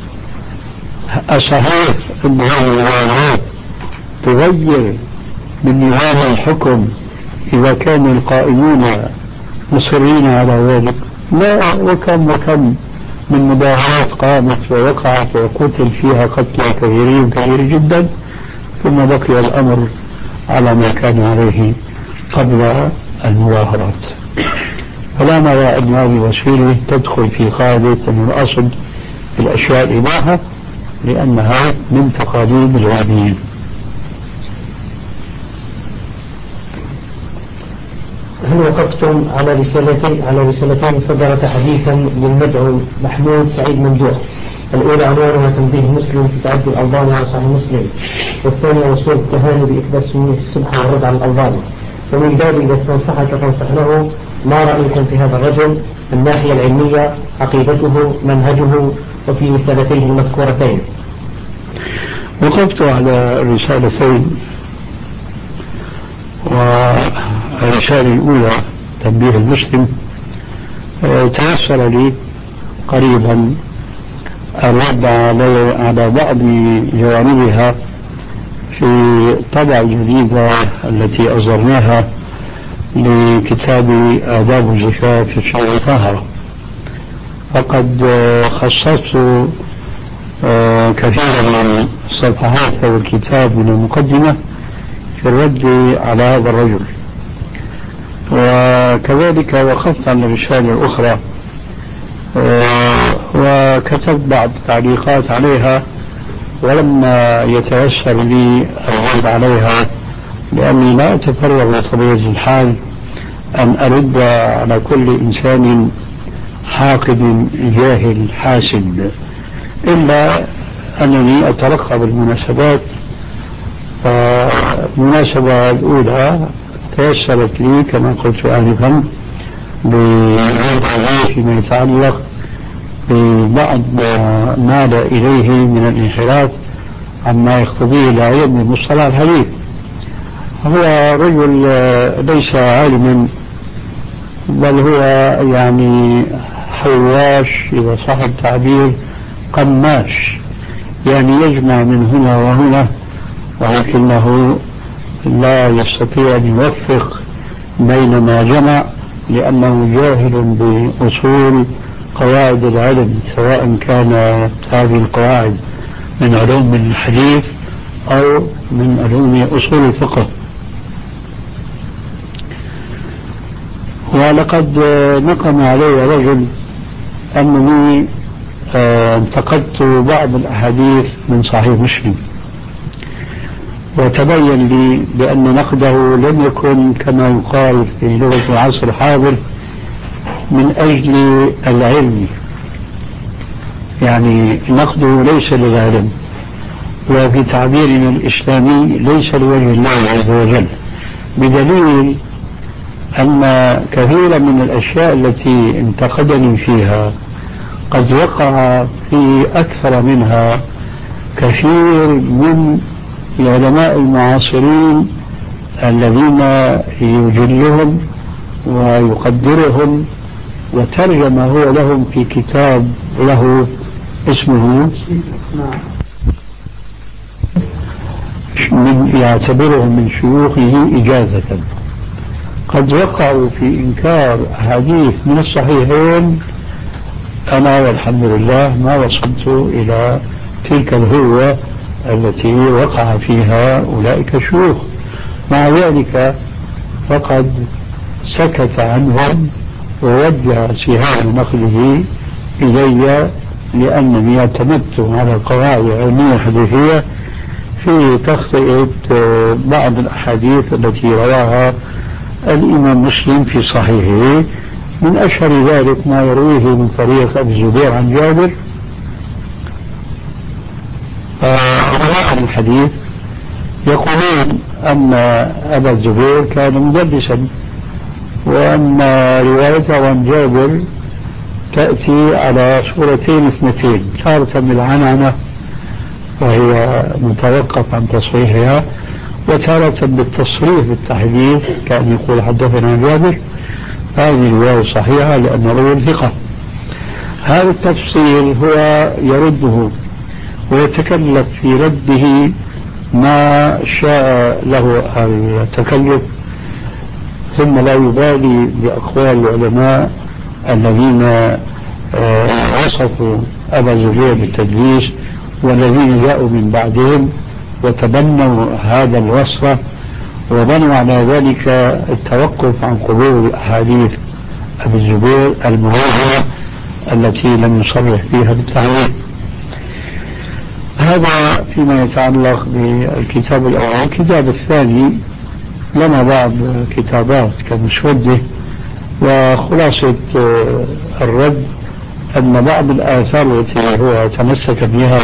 أصحيح أن هذه المظاهرات تغير من نظام الحكم إذا كان القائمون مصرين على ذلك؟ لا، وكم وكم من مظاهرات قامت ووقعت وقتل فيها قتلى كثيرين كثير جدا، ثم بقي الأمر على ما كان عليه قبل المظاهرات. فلا نرى أن هذه وسيلة تدخل في قاعدة أن الأصل في الأشياء الإباحة لأنها من تقاليد الغربيين. هل وقفتم على رسالتين على رسالتين صدرت حديثا للمدعو محمود سعيد ممدوح؟ الأولى عنوانها تنبيه مسلم في تعدي الألباني على صحيح مسلم، والثانية وصول التهاني بإثبات سنية السبحة والرد على الألباني. ومن باب إذا استنصحك فانصحناه، ما رأيكم في هذا الرجل من الناحية العلمية، عقيدته، منهجه، وفي رسالتيه المذكورتين؟ وقفت على الرسالتين، والرسالة الأولى تنبيه المسلم تيسر لي قريبا الرد على بعض جوانبها في الطبعة الجديدة التي أصدرناها لكتاب آداب الزفاف في الشرع الطاهرة. فقد خصصت كثيرا من صفحات هذا الكتاب من المقدمة في الرد على هذا الرجل، وكذلك وقفت على الرسالة الأخرى وكتبت بعض التعليقات عليها، ولما يتيسر لي الرد عليها لأني لا أتفرغ بطبيعة الحال أن أرد على كل إنسان حاقد جاهل حاسد، إلا أنني أترقب المناسبات. فالمناسبة الأولى تيسرت لي كما قلت آنفا فيما يتعلق ببعض ما مال إليه من الانحراف عما يقتضيه العلم من مصطلح الحديث. هو رجل ليس عالما، بل هو يعني حواش إذا صح التعبير، قماش، يعني يجمع من هنا وهنا، ولكنه لا يستطيع أن يوفق بين ما جمع لأنه جاهل بأصول قواعد العلم، سواء كانت هذه القواعد من علوم الحديث أو من علوم أصول الفقه. ولقد نقم علي رجل أنني انتقدت بعض الأحاديث من صحيح مسلم، وتبين لي بأن نقده لم يكن كما يقال في لغة العصر الحاضر من أجل العلم، يعني نقده ليس للعلم، وفي تعبيرنا الإسلامي ليس لوجه الله عز وجل، بدليل أن كثيرا من الأشياء التي انتقدني فيها قد وقع في أكثر منها كثير من العلماء المعاصرين الذين يجلهم ويقدرهم، وترجم هو لهم في كتاب له اسمه من يعتبرهم من شيوخه إجازة. قد وقعوا في إنكار أحاديث من الصحيحين، أنا والحمد لله ما وصلت إلى تلك الهوة التي وقع فيها أولئك الشيوخ. مع ذلك فقد سكت عنهم ووجه سهام نقله إلي، لأنني اعتمدت على القواعد العلمية الحديثية في تخطئة بعض الأحاديث التي رواها الإمام مسلم في صحيحه، من أشهر ذلك ما يرويه من طريق أبي الزبير عن جابر. علماء الحديث يقولون أن أبا الزبير كان مدلسا، وأن روايته عن جابر تأتي على صورتين اثنتين، تارة بالعنعنة وهي متوقف عن تصحيحها، وتارة بالتصريح بالتحديث كأن يقول حدثنا جابر. هذه الرواية صحيحة لأن الرجل ثقة. هذا التفصيل هو يرده ويتكلف في رده ما شاء له التكلف، ثم لا يبالي بأقوال العلماء الذين وصفوا أبا زبير بالتدليس والذين جاءوا من بعدهم وتبنوا هذا الوصف وبنوا على ذلك التوقف عن قبول أحاديث أبي الزبير المعروفة التي لم يصرح فيها بالتعويض. هذا فيما يتعلق بالكتاب الأول. الكتاب الثاني لنا بعض كتابات كمسودة، وخلاصة الرد أن بعض الآثار التي هو تمسك بها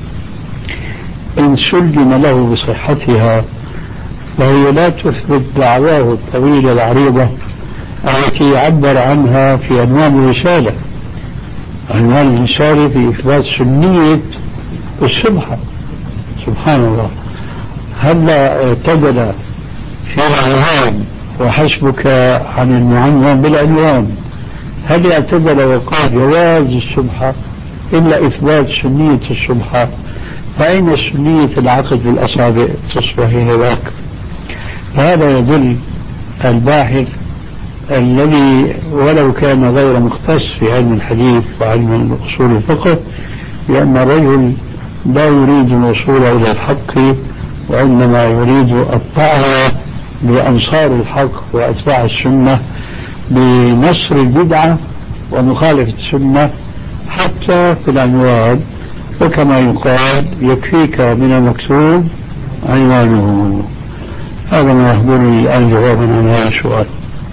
إن سلم له بصحتها فهي لا تثبت دعواه الطويلة العريضة التي عبر عنها في عنوان الرسالة. عنوان الرسالة في إثبات سنية السبحة. سبحان الله، هلا اعتدل في العنوان وحسبك عن المعنون بالعنوان، هل اعتدل وقال جواز السبحة إلا إثبات سنية السبحة؟ فأين سنية العقد بالأصابع تصبح هناك؟ هذا يدل الباحث الذي ولو كان غير مختص في علم الحديث وعلم أصول الفقه، لأن الرجل لا يريد الوصول إلى الحق وإنما يريد الطاعة بأنصار الحق وأتباع السنة بنصر البدعة ومخالفة السنة حتى في العنوان. وكما يقال يكفيك من المكتوب عنوانه. هذا ما يحضرني الآن جوابا عن هذا السؤال.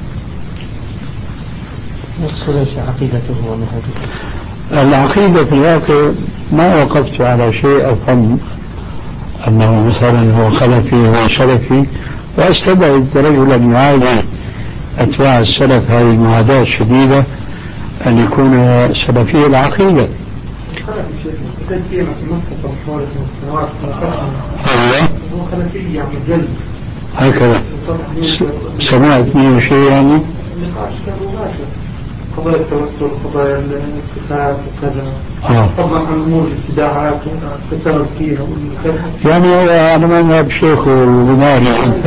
ليس عقيدته ومنهجه. العقيدة في الواقع ما وقفت على شيء أفهم أنه مثلا هو خلفي هو سلفي، وأستبعد رجلا يعادي أتباع السلف هذه المعاداة الشديدة أن يكون سلفي العقيدة. هكذا سمعت منه شيء يعني قضايا التوسل قضايا الاتفاق وكذا، طبعا عن امور الابتداعات والتساهل فيها. يعني هو انا ما نهب شيخ وبناري.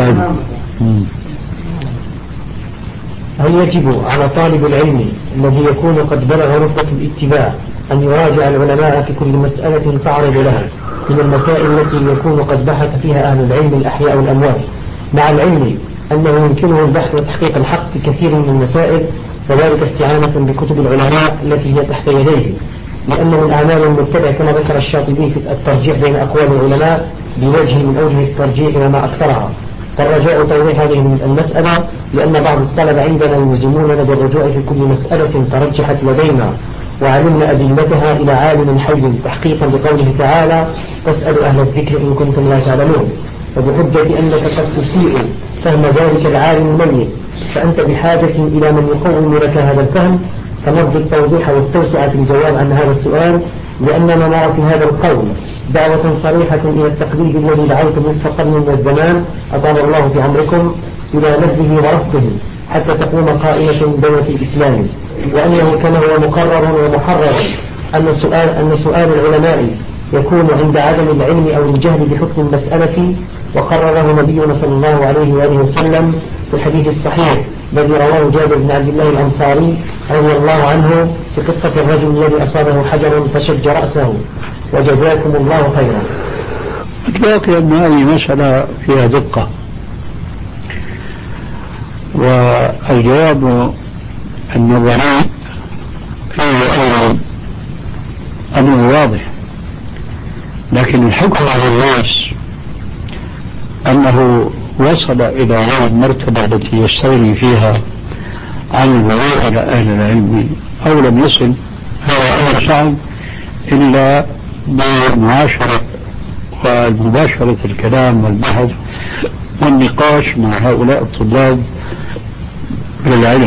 هل يجب على طالب العلم الذي يكون قد بلغ رتبة الاتباع أن يراجع العلماء في كل مسألة تعرض لها من المسائل التي يكون قد بحث فيها أهل العلم الأحياء والأموات، مع العلم أنه يمكنه البحث وتحقيق الحق في كثير من المسائل، وذلك استعانة بكتب العلماء التي هي تحت يديه، لأن من أعمال المتبع كما ذكر الشاطبي في الترجيح بين أقوال العلماء بوجه من أوجه الترجيح وما أكثرها. فالرجاء توضيح هذه المسألة، لأن بعض الطلبة عندنا يلزموننا بالرجوع في كل مسألة ترجحت لدينا وعلمنا أدلتها إلى عالم حي، تحقيقا لقوله تعالى: فاسألوا أهل الذكر إن كنتم لا تعلمون، وبحجة أنك قد تسيء فهم ذلك العالم الميت، فأنت بحاجة إلى من يقوم لك هذا الفهم. فنرجو التوضيح والتوسعة في الجواب عن هذا السؤال، لأننا نرى في هذا القول دعوة صريحة إلى التقليد الذي دعوت نصف قرن من الزمان أطال الله في عمركم إلى نبذه ورفضه حتى تقوم قائمة دولة الإسلام، وأنه كما هو مقرر ومحرر أن سؤال, أن سؤال العلماء يكون عند عدم العلم أو الجهل بحكم المسألة، وقرره نبينا صلى الله عليه وآله وسلم في الحديث الصحيح الذي رواه جابر بن عبد الله الأنصاري رضي الله عنه في قصة الرجل الذي أصابه حجر فشج رأسه، وجزاكم الله خيرا. الواقع أن هذه مسألة فيها دقة، والجواب النظري فيه أيضا أمر واضح، لكن الحكم على الناس أنه وصل إلى هذه المرتبة التي يستغني فيها عن الرجوع إلى أهل العلم أو لم يصل، هذا أمر صعب إلا بمعاشرة ومباشرة الكلام والبحث والنقاش مع هؤلاء الطلاب للعلم.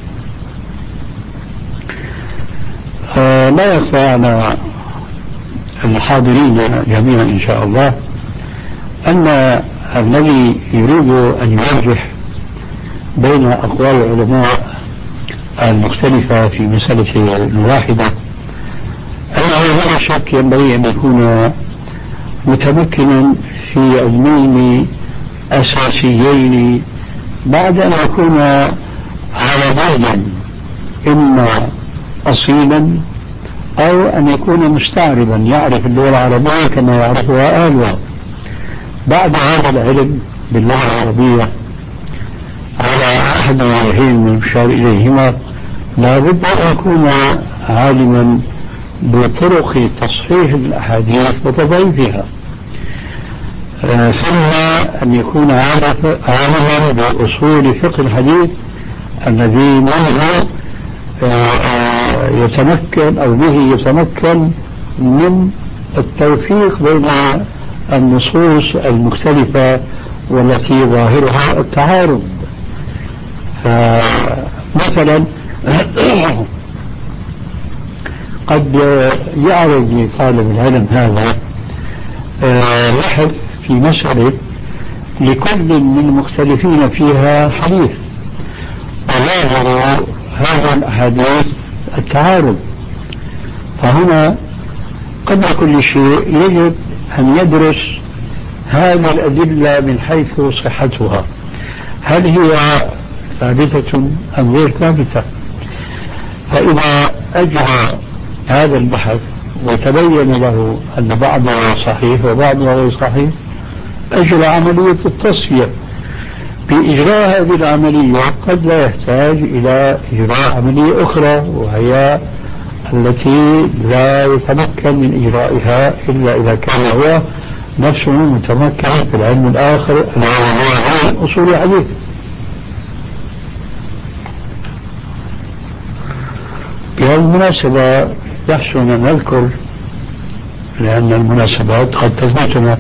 آه لا يخفى على المحاضرين جميعا إن شاء الله أن الذي يريد أن يرجح بين أقوال العلماء المختلفة في مسألة واحدة أنه لا شك ينبغي أن يكون متمكنا في علمين أساسيين بعد أن يكون عربيا إما أصيلا أو أن يكون مستعربا يعرف اللغة العربية كما يعرفها أهلها. بعد هذا العلم باللغة العربية على أحد الوجهين من المشار إليهما لا بد أن يكون عالما بطرق تصحيح الأحاديث وتضعيفها، ثم أن يكون عالما بأصول فقه الحديث الذي منه يتمكن أو به يتمكن من التوفيق بين النصوص المختلفة والتي ظاهرها التعارض. فمثلا قد يعرض لطالب العلم هذا بحث في مسألة لكل من المختلفين فيها حديث، وظاهر هذا الحديث التعارض، فهنا قبل كل شيء يجب أن يدرس هذه الأدلة من حيث صحتها، هل هي ثابتة أم غير ثابتة؟ فإذا أجرى هذا البحث وتبين له أن بعضها صحيح وبعضها غير صحيح، أجرى عملية التصفية. بإجراء هذه العملية قد لا يحتاج إلى إجراء عملية أخرى، وهي التي لا يتمكن من إجرائها إلا إذا كان هو نفسه متمكن في العلم الآخر الذي هو أصول الحديث. بهذه المناسبة يحسن أن نذكر، لأن المناسبات قد تفوتنا،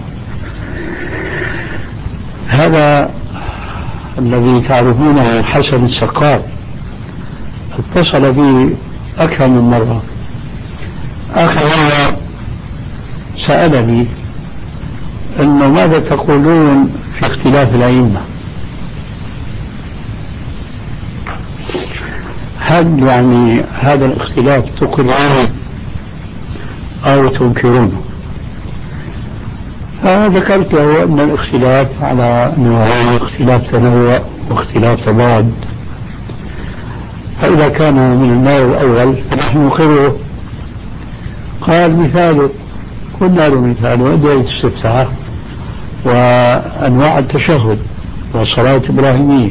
هذا الذي تعرفونه حسن السقاف اتصل بي أكثر من مرة. آخر مرة سألني أنه ماذا تقولون في اختلاف الأئمة؟ هل يعني هذا الاختلاف تقرونه أو تنكرونه؟ فذكرت له أن الاختلاف على نوعين، اختلاف تنوع واختلاف تضاد، فإذا كان من النوع الأول فنحن نقره. قال مثاله، قلنا له مثال وأدعية الاستفتاح وأنواع التشهد والصلاة الإبراهيمية.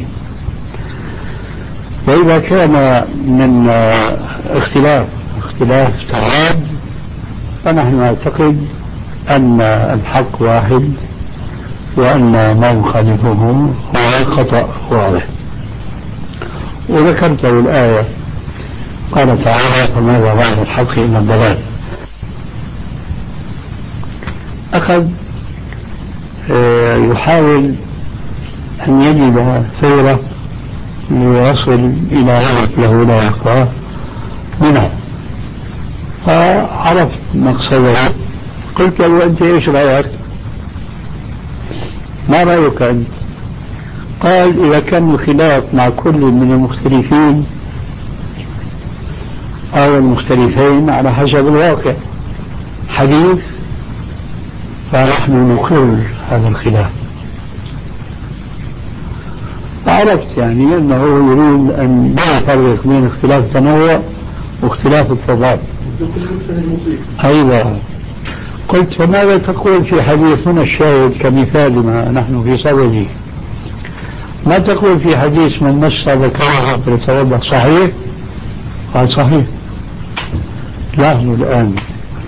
وإذا كان من اختلاف اختلاف تعاد فنحن نعتقد أن الحق واحد وأن ما يخالفه هو الخطأ واضح. وذكرت له الآية قال تعالى فماذا بعد الحق إلا الضلال. أخذ يحاول أن يجد ثورة ليصل إلى هدف له لا يقرأ منها، فعرفت مقصده. قلت له أنت إيش رأيك؟ ما رأيك أنت؟ قال إذا كان الخلاف مع كل من المختلفين أو المختلفين على حسب الواقع حديث فنحن نقر هذا الخلاف. عرفت يعني أنه يريد أن لا يفرق بين اختلاف التنوع واختلاف التضاد. أيضا قلت فماذا تقول في حديثنا الشاهد كمثال ما نحن في صدده؟ ما تقول في حديث من مس ذكرها فليتوضأ صحيح؟ قال صحيح. لاحظوا الآن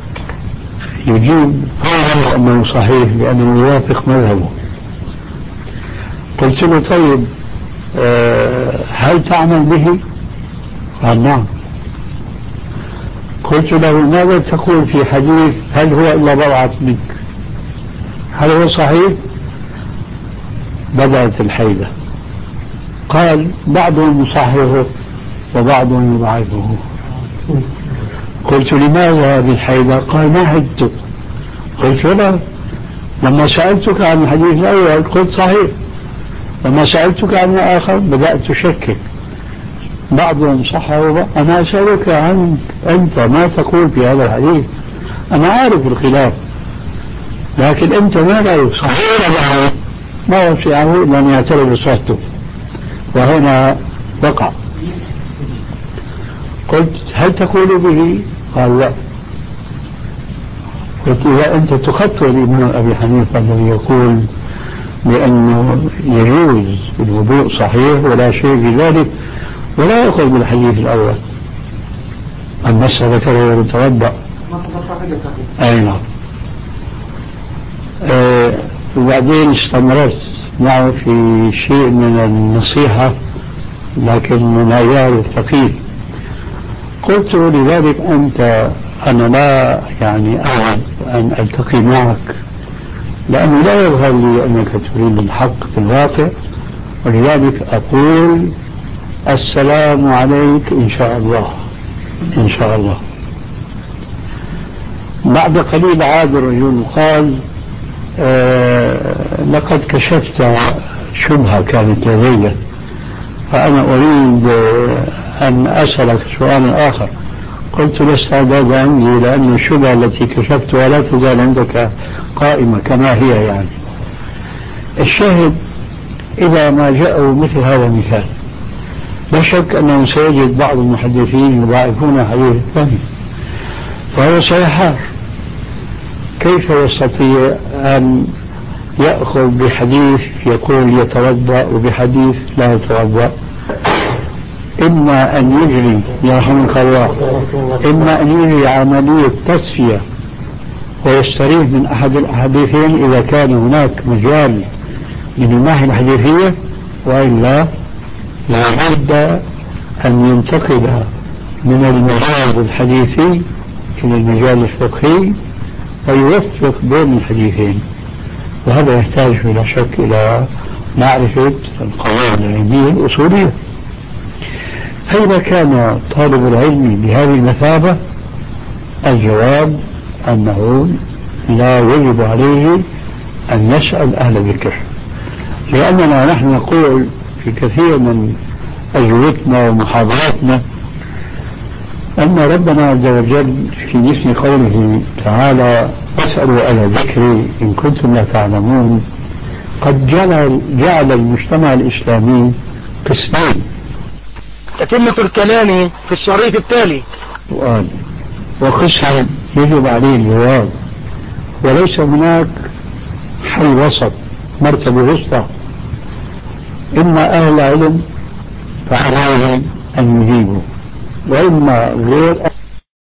يجيب فعلا أنه صحيح لأنه يوافق مذهبه. قلت له طيب أه هل تعمل به؟ قال نعم. قلت له ماذا تقول في حديث هل هو إلا بضعة منك؟ هل هو صحيح؟ بدأت الحيلة. قال بعضهم يصححه وبعضهم يضعفه. قلت لماذا هذه الحيلة؟ قال ما عدت. قلت لا، لما سألتك عن الحديث الأول قلت صحيح، لما سألتك عن الآخر بدأت تشكك، بعضهم صحه. أنا أسألك عن أنت ما تقول في هذا الحديث؟ أنا عارف الخلاف لكن أنت ما رأيك صحيح ولا ما وسعه إلا أن يعترف بصحته، وهنا وقع. قلت هل تقول به؟ قال لا. قلت إذا أنت تخطئ الإمام أبي حنيفة الذي يقول بأنه يجوز الوضوء صحيح ولا شيء في ذلك ولا يأخذ بالحديث الأول المس ذكره يتوضأ. أي نعم. أه وبعدين استمرت معه في شيء من النصيحة لكن من عيار الفقيه. قلت لذلك أنت أنا لا يعني أعد أن ألتقي معك لأنه لا يظهر لي أنك تريد الحق في الواقع، ولذلك أقول السلام عليك إن شاء الله إن شاء الله. بعد قليل عاد الرجل قال آه لقد كشفت شبهة كانت لدي فأنا أريد أن أسألك سؤال آخر. قلت لا استعداد عندي لأن الشبهة التي كشفتها لا تزال عندك قائمة كما هي. يعني الشاهد إذا ما جاءوا مثل هذا المثال لا شك أنه سيجد بعض المحدثين يضاعفون حديث الثاني، فهو سيحار. كيف يستطيع أن يأخذ بحديث يقول يتوضأ وبحديث لا يتوضأ؟ إما أن يجري يرحمك الله إما أن يجري عملية تصفية ويستريح من أحد الحديثين إذا كان هناك مجال من الناحية الحديثية، وإلا لابد أن ينتقل من المجال الحديثي إلى المجال الفقهي ويوفق بين الحديثين، وهذا يحتاج بلا شك إلى معرفة القواعد العلمية الأصولية. فإذا كان طالب العلم بهذه المثابة الجواب أنه لا يجب عليه أن يسأل أهل الذكر، لأننا نحن نقول في كثير من أجوبتنا ومحاضراتنا أن ربنا عز وجل في مثل قوله تعالى فاسألوا أهل الذكر إن كنتم لا تعلمون قد جعل, جعل المجتمع الإسلامي قسمين. تتمة الكلام في الشريط التالي. سؤال وقسم يجب عليه الجواب وليس هناك حل وسط، مرتبة وسطى. إما أهل العلم فعليهم أن يجيبوا، وإما غير